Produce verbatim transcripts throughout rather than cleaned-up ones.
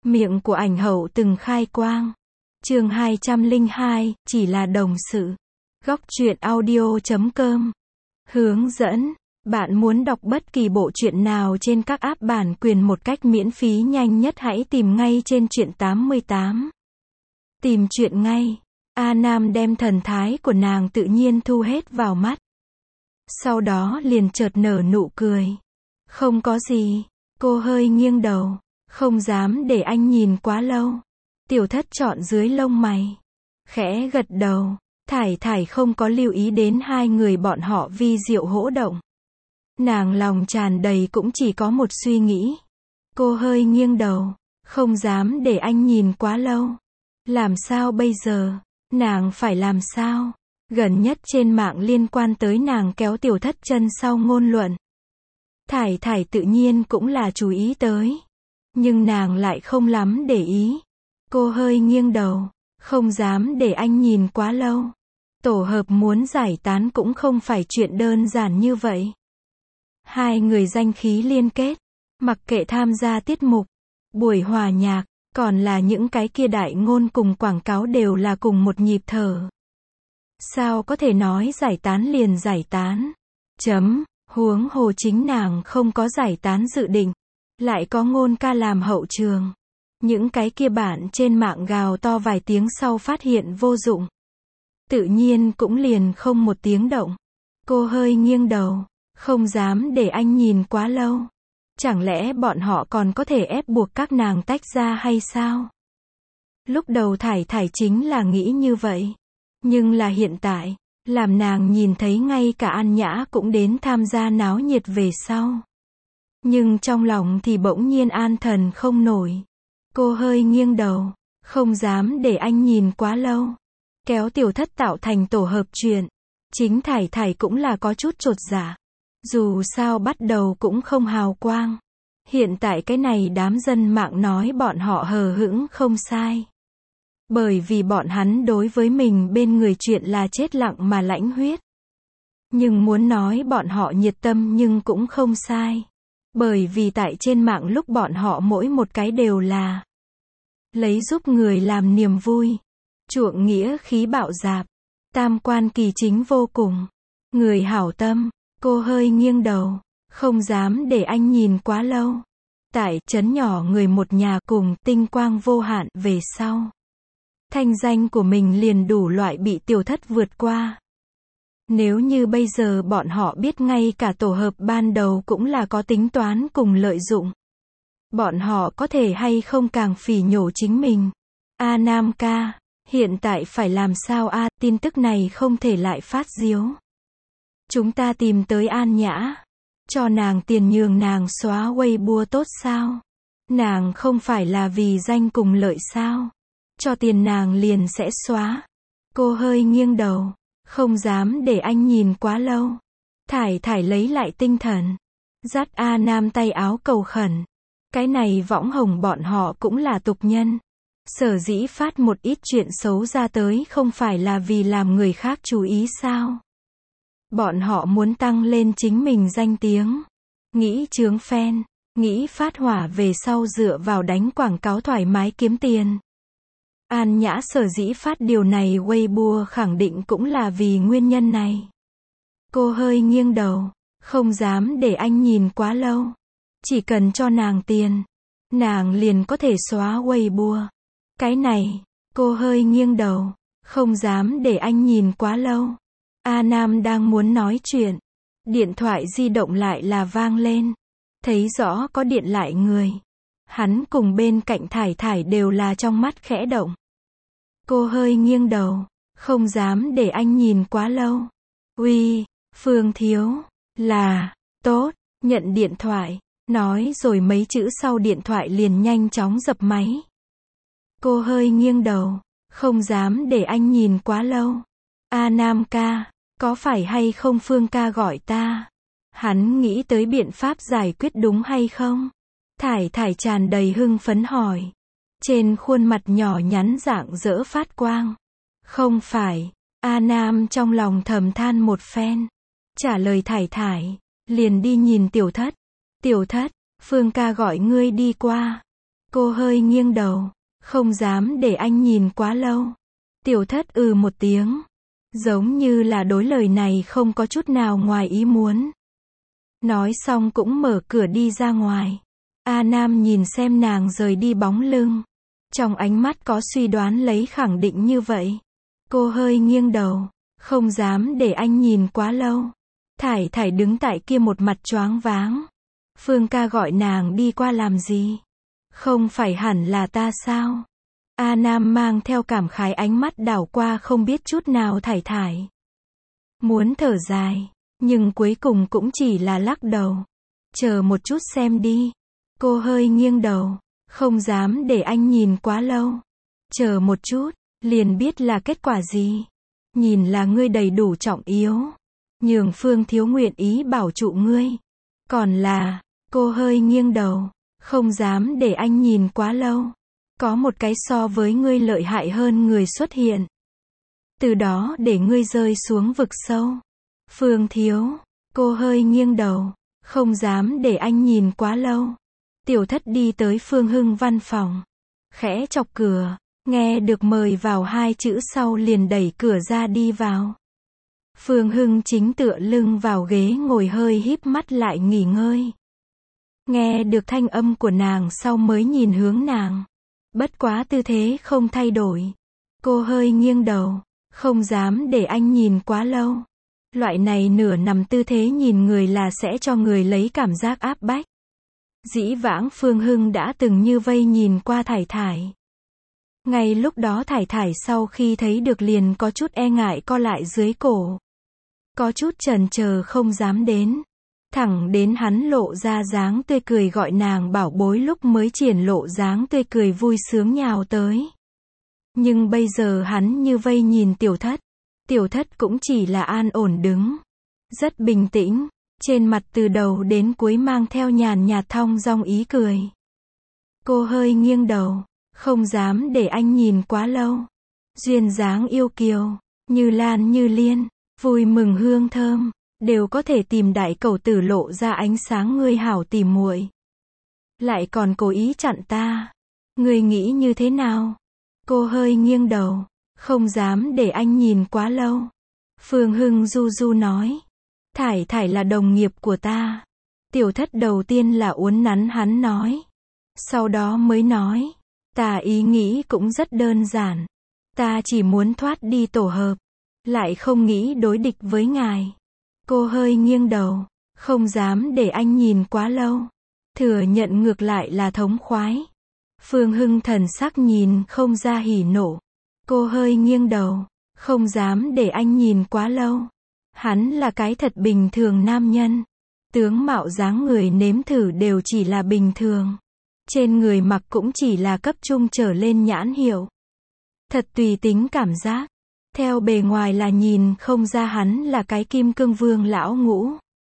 Miệng của ảnh hậu từng khai quang. Chương hai trăm lẻ hai, chỉ là đồng sự. Góc truyện audio chấm com. Hướng dẫn. Bạn muốn đọc bất kỳ bộ truyện nào trên các app bản quyền một cách miễn phí nhanh nhất, hãy tìm ngay trên truyện tám mươi tám. Tìm truyện ngay. A Nam đem thần thái của nàng tự nhiên thu hết vào mắt. Sau đó liền chợt nở nụ cười. Không có gì. Cô hơi nghiêng đầu. Không dám để anh nhìn quá lâu. Tiểu Thất chọn dưới lông mày. Khẽ gật đầu. Thải Thải không có lưu ý đến hai người bọn họ vi diệu hỗ động. Nàng lòng tràn đầy cũng chỉ có một suy nghĩ. Cô hơi nghiêng đầu. Không dám để anh nhìn quá lâu. Làm sao bây giờ? Nàng phải làm sao? Gần nhất trên mạng liên quan tới nàng kéo Tiểu Thất chân sau ngôn luận. Thải Thải tự nhiên cũng là chú ý tới. Nhưng nàng lại không lắm để ý. Cô hơi nghiêng đầu. Không dám để anh nhìn quá lâu. Tổ hợp muốn giải tán cũng không phải chuyện đơn giản như vậy. Hai người danh khí liên kết. Mặc kệ tham gia tiết mục, buổi hòa nhạc, còn là những cái kia đại ngôn cùng quảng cáo đều là cùng một nhịp thở. Sao có thể nói giải tán liền giải tán? Chấm, huống hồ chính nàng không có giải tán dự định. Lại có ngôn ca làm hậu trường. Những cái kia bạn trên mạng gào to vài tiếng sau phát hiện vô dụng. Tự nhiên cũng liền không một tiếng động. Cô hơi nghiêng đầu. Không dám để anh nhìn quá lâu. Chẳng lẽ bọn họ còn có thể ép buộc các nàng tách ra hay sao? Lúc đầu Thải Thải chính là nghĩ như vậy. Nhưng là hiện tại, làm nàng nhìn thấy ngay cả An Nhã cũng đến tham gia náo nhiệt về sau. Nhưng trong lòng thì bỗng nhiên an thần không nổi. Cô hơi nghiêng đầu. Không dám để anh nhìn quá lâu. Kéo Tiểu Thất tạo thành tổ hợp chuyện. Chính Thải Thải cũng là có chút chột dạ. Dù sao bắt đầu cũng không hào quang. Hiện tại cái này đám dân mạng nói bọn họ hờ hững không sai. Bởi vì bọn hắn đối với mình bên người chuyện là chết lặng mà lãnh huyết. Nhưng muốn nói bọn họ nhiệt tâm nhưng cũng không sai. Bởi vì tại trên mạng lúc bọn họ mỗi một cái đều là lấy giúp người làm niềm vui. Chuộng nghĩa khí bạo dạp. Tam quan kỳ chính vô cùng. Người hảo tâm. Cô hơi nghiêng đầu. Không dám để anh nhìn quá lâu. Tại trấn nhỏ người một nhà cùng tinh quang vô hạn về sau. Thanh danh của mình liền đủ loại bị Tiểu Thất vượt qua. Nếu như bây giờ bọn họ biết ngay cả tổ hợp ban đầu cũng là có tính toán cùng lợi dụng. Bọn họ có thể hay không càng phỉ nhổ chính mình. A Nam ca, hiện tại phải làm sao a? Tin tức này không thể lại phát diếu. Chúng ta tìm tới An Nhã. Cho nàng tiền nhường nàng xóa Weibo tốt sao? Nàng không phải là vì danh cùng lợi sao? Cho tiền nàng liền sẽ xóa. Cô hơi nghiêng đầu. Không dám để anh nhìn quá lâu. Thải Thải lấy lại tinh thần. Dắt A Nam tay áo cầu khẩn. Cái này võng hồng bọn họ cũng là tục nhân. Sở dĩ phát một ít chuyện xấu ra tới không phải là vì làm người khác chú ý sao? Bọn họ muốn tăng lên chính mình danh tiếng. Nghĩ chướng fan. Nghĩ phát hỏa về sau dựa vào đánh quảng cáo thoải mái kiếm tiền. An Nhã sở dĩ phát điều này Weibo khẳng định cũng là vì nguyên nhân này. Cô hơi nghiêng đầu. Không dám để anh nhìn quá lâu. Chỉ cần cho nàng tiền. Nàng liền có thể xóa Weibo. Cái này. Cô hơi nghiêng đầu. Không dám để anh nhìn quá lâu. A Nam đang muốn nói chuyện. Điện thoại di động lại là vang lên. Thấy rõ có điện lại người. Hắn cùng bên cạnh Thải Thải đều là trong mắt khẽ động. Cô hơi nghiêng đầu. Không dám để anh nhìn quá lâu. Uy, Phương Thiếu. Là, tốt, nhận điện thoại. Nói rồi mấy chữ sau điện thoại liền nhanh chóng dập máy. Cô hơi nghiêng đầu. Không dám để anh nhìn quá lâu. A Nam ca, có phải hay không Phương ca gọi ta? Hắn nghĩ tới biện pháp giải quyết đúng hay không? Thải Thải tràn đầy hưng phấn hỏi. Trên khuôn mặt nhỏ nhắn rạng rỡ phát quang. Không phải. A Nam trong lòng thầm than một phen. Trả lời Thải Thải. Liền đi nhìn Tiểu Thất. Tiểu Thất, Phương ca gọi ngươi đi qua. Cô hơi nghiêng đầu. Không dám để anh nhìn quá lâu. Tiểu thất ừ một tiếng. Giống như là đối lời này không có chút nào ngoài ý muốn. Nói xong cũng mở cửa đi ra ngoài. A Nam nhìn xem nàng rời đi bóng lưng. Trong ánh mắt có suy đoán lấy khẳng định như vậy. Cô hơi nghiêng đầu. Không dám để anh nhìn quá lâu. Thải Thải đứng tại kia một mặt choáng váng. Phương ca gọi nàng đi qua làm gì? Không phải hẳn là ta sao? A Nam mang theo cảm khái ánh mắt đảo qua không biết chút nào Thải Thải. Muốn thở dài, nhưng cuối cùng cũng chỉ là lắc đầu. Chờ một chút xem đi. Cô hơi nghiêng đầu. Không dám để anh nhìn quá lâu. Chờ một chút, liền biết là kết quả gì. Nhìn là ngươi đầy đủ trọng yếu. Nhường Phương thiếu nguyện ý bảo trụ ngươi. Còn là, cô hơi nghiêng đầu. Không dám để anh nhìn quá lâu. Có một cái so với ngươi lợi hại hơn người xuất hiện. Từ đó để ngươi rơi xuống vực sâu. Phương thiếu, cô hơi nghiêng đầu. Không dám để anh nhìn quá lâu. Tiểu thất đi tới Phương Hưng văn phòng. Khẽ chọc cửa. Nghe được mời vào hai chữ sau liền đẩy cửa ra đi vào. Phương Hưng chính tựa lưng vào ghế ngồi hơi híp mắt lại nghỉ ngơi. Nghe được thanh âm của nàng sau mới nhìn hướng nàng. Bất quá tư thế không thay đổi. Cô hơi nghiêng đầu. Không dám để anh nhìn quá lâu. Loại này nửa nằm tư thế nhìn người là sẽ cho người lấy cảm giác áp bách. Dĩ vãng Phương Hưng đã từng như vây nhìn qua Thải Thải. Ngay lúc đó Thải Thải sau khi thấy được liền có chút e ngại co lại dưới cổ. Có chút chần chờ không dám đến. Thẳng đến hắn lộ ra dáng tươi cười gọi nàng bảo bối lúc mới triển lộ dáng tươi cười vui sướng nhào tới. Nhưng bây giờ hắn như vây nhìn tiểu thất. Tiểu thất cũng chỉ là an ổn đứng. Rất bình tĩnh. Trên mặt từ đầu đến cuối mang theo nhàn nhạt thong dong ý cười. Cô hơi nghiêng đầu. Không dám để anh nhìn quá lâu. Duyên dáng yêu kiều. Như lan như liên. Vui mừng hương thơm. Đều có thể tìm đại cầu tử lộ ra ánh sáng ngươi hảo tìm muội. Lại còn cố ý chặn ta. Ngươi nghĩ như thế nào? Cô hơi nghiêng đầu. Không dám để anh nhìn quá lâu. Phương Hưng du du nói. Thải Thải là đồng nghiệp của ta. Tiểu thất đầu tiên là uốn nắn hắn nói. Sau đó mới nói. Ta ý nghĩ cũng rất đơn giản. Ta chỉ muốn thoát đi tổ hợp. Lại không nghĩ đối địch với ngài. Cô hơi nghiêng đầu. Không dám để anh nhìn quá lâu. Thừa nhận ngược lại là thống khoái. Phương Hưng thần sắc nhìn không ra hỉ nộ. Cô hơi nghiêng đầu. Không dám để anh nhìn quá lâu. Hắn là cái thật bình thường nam nhân. Tướng mạo dáng người nếm thử đều chỉ là bình thường. Trên người mặc cũng chỉ là cấp trung trở lên nhãn hiệu. Thật tùy tính cảm giác. Theo bề ngoài là nhìn không ra hắn là cái kim cương vương lão ngũ.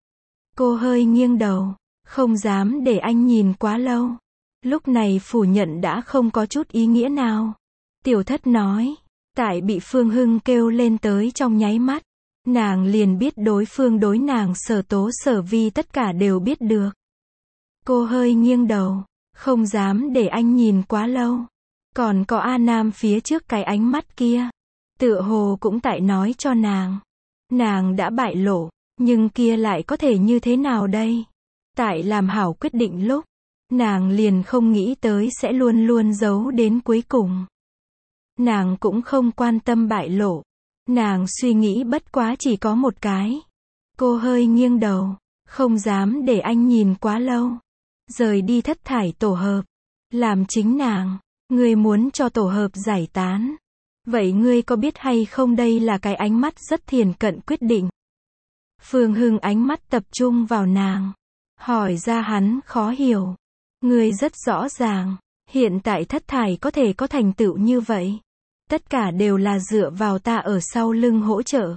Cô hơi nghiêng đầu. Không dám để anh nhìn quá lâu. Lúc này phủ nhận đã không có chút ý nghĩa nào. Tiểu thất nói. Tại bị Phương Hưng kêu lên tới trong nháy mắt. Nàng liền biết đối phương đối nàng sở tố sở vi tất cả đều biết được. Cô hơi nghiêng đầu. Không dám để anh nhìn quá lâu. Còn có A Nam phía trước cái ánh mắt kia. Tựa hồ cũng tại nói cho nàng. Nàng đã bại lộ. Nhưng kia lại có thể như thế nào đây? Tại làm hảo quyết định lúc. Nàng liền không nghĩ tới sẽ luôn luôn giấu đến cuối cùng. Nàng cũng không quan tâm bại lộ. Nàng suy nghĩ bất quá chỉ có một cái. Cô hơi nghiêng đầu. Không dám để anh nhìn quá lâu. Rời đi thất thải tổ hợp. Làm chính nàng. Ngươi muốn cho tổ hợp giải tán. Vậy ngươi có biết hay không đây là cái ánh mắt rất thiền cận quyết định. Phương Hưng ánh mắt tập trung vào nàng. Hỏi ra hắn khó hiểu. Ngươi rất rõ ràng. Hiện tại thất thải có thể có thành tựu như vậy. Tất cả đều là dựa vào ta ở sau lưng hỗ trợ.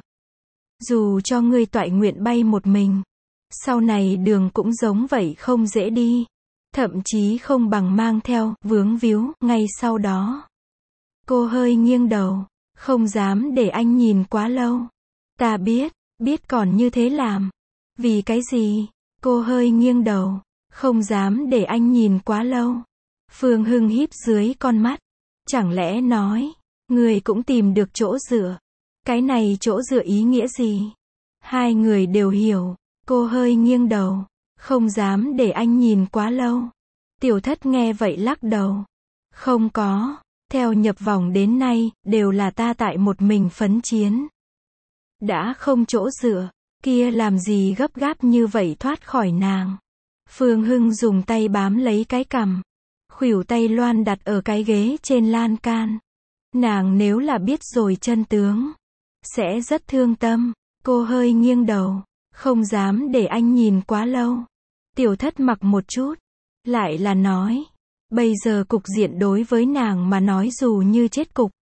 Dù cho ngươi toại nguyện bay một mình. Sau này đường cũng giống vậy không dễ đi. Thậm chí không bằng mang theo, vướng víu, ngay sau đó. Cô hơi nghiêng đầu. Không dám để anh nhìn quá lâu. Ta biết, biết còn như thế làm. Vì cái gì? Cô hơi nghiêng đầu. Không dám để anh nhìn quá lâu. Phương Hưng híp dưới con mắt. Chẳng lẽ nói, người cũng tìm được chỗ dựa. Cái này chỗ dựa ý nghĩa gì? Hai người đều hiểu. Cô hơi nghiêng đầu. Không dám để anh nhìn quá lâu. Tiểu Thất nghe vậy lắc đầu. Không có. Theo nhập vòng đến nay, đều là ta tại một mình phấn chiến. Đã không chỗ dựa, kia làm gì gấp gáp như vậy thoát khỏi nàng. Phương Hưng dùng tay bám lấy cái cằm. Khuỷu tay loan đặt ở cái ghế trên lan can. Nàng nếu là biết rồi chân tướng, sẽ rất thương tâm. Cô hơi nghiêng đầu. Không dám để anh nhìn quá lâu. Tiểu Thất mặc một chút. Lại là nói. Bây giờ cục diện đối với nàng mà nói dù như chết cục.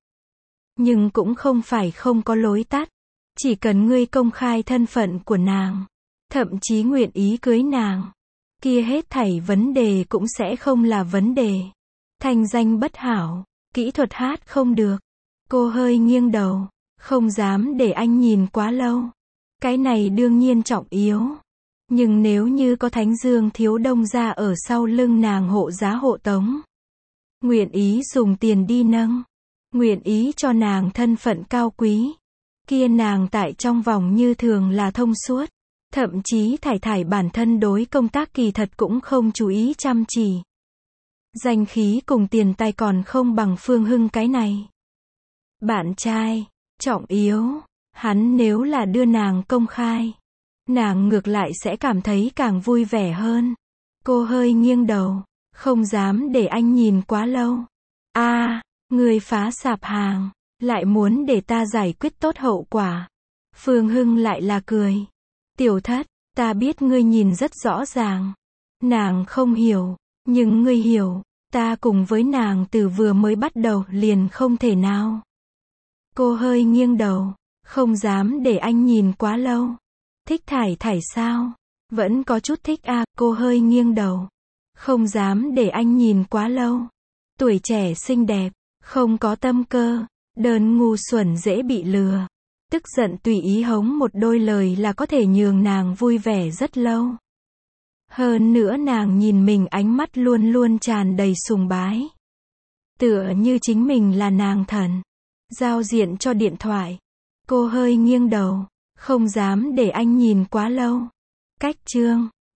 Nhưng cũng không phải không có lối tắt. Chỉ cần ngươi công khai thân phận của nàng. Thậm chí nguyện ý cưới nàng. Kia hết thảy vấn đề cũng sẽ không là vấn đề. Thanh danh bất hảo. Kỹ thuật hát không được. Cô hơi nghiêng đầu. Không dám để anh nhìn quá lâu. Cái này đương nhiên trọng yếu. Nhưng nếu như có Thánh Dương Thiếu Đông ra ở sau lưng nàng hộ giá hộ tống. Nguyện ý dùng tiền đi nâng. Nguyện ý cho nàng thân phận cao quý. Kia nàng tại trong vòng như thường là thông suốt. Thậm chí thải thải bản thân đối công tác kỳ thật cũng không chú ý chăm chỉ. Danh khí cùng tiền tài còn không bằng Phương Hưng cái này. Bạn trai, trọng yếu. Hắn nếu là đưa nàng công khai. Nàng ngược lại sẽ cảm thấy càng vui vẻ hơn. Cô hơi nghiêng đầu. Không dám để anh nhìn quá lâu. A, à, người phá sạp hàng. Lại muốn để ta giải quyết tốt hậu quả. Phương Hưng lại là cười. Tiểu Thất, ta biết ngươi nhìn rất rõ ràng. Nàng không hiểu. Nhưng ngươi hiểu. Ta cùng với nàng từ vừa mới bắt đầu liền không thể nào. Cô hơi nghiêng đầu. Không dám để anh nhìn quá lâu. Thích thải thải sao? Vẫn có chút thích à, cô hơi nghiêng đầu. Không dám để anh nhìn quá lâu. Tuổi trẻ xinh đẹp, không có tâm cơ, đơn ngu xuẩn dễ bị lừa. Tức giận tùy ý hống một đôi lời là có thể nhường nàng vui vẻ rất lâu. Hơn nữa nàng nhìn mình ánh mắt luôn luôn tràn đầy sùng bái. Tựa như chính mình là nàng thần. Giao diện cho điện thoại. Cô hơi nghiêng đầu. Không dám để anh nhìn quá lâu. Cách chương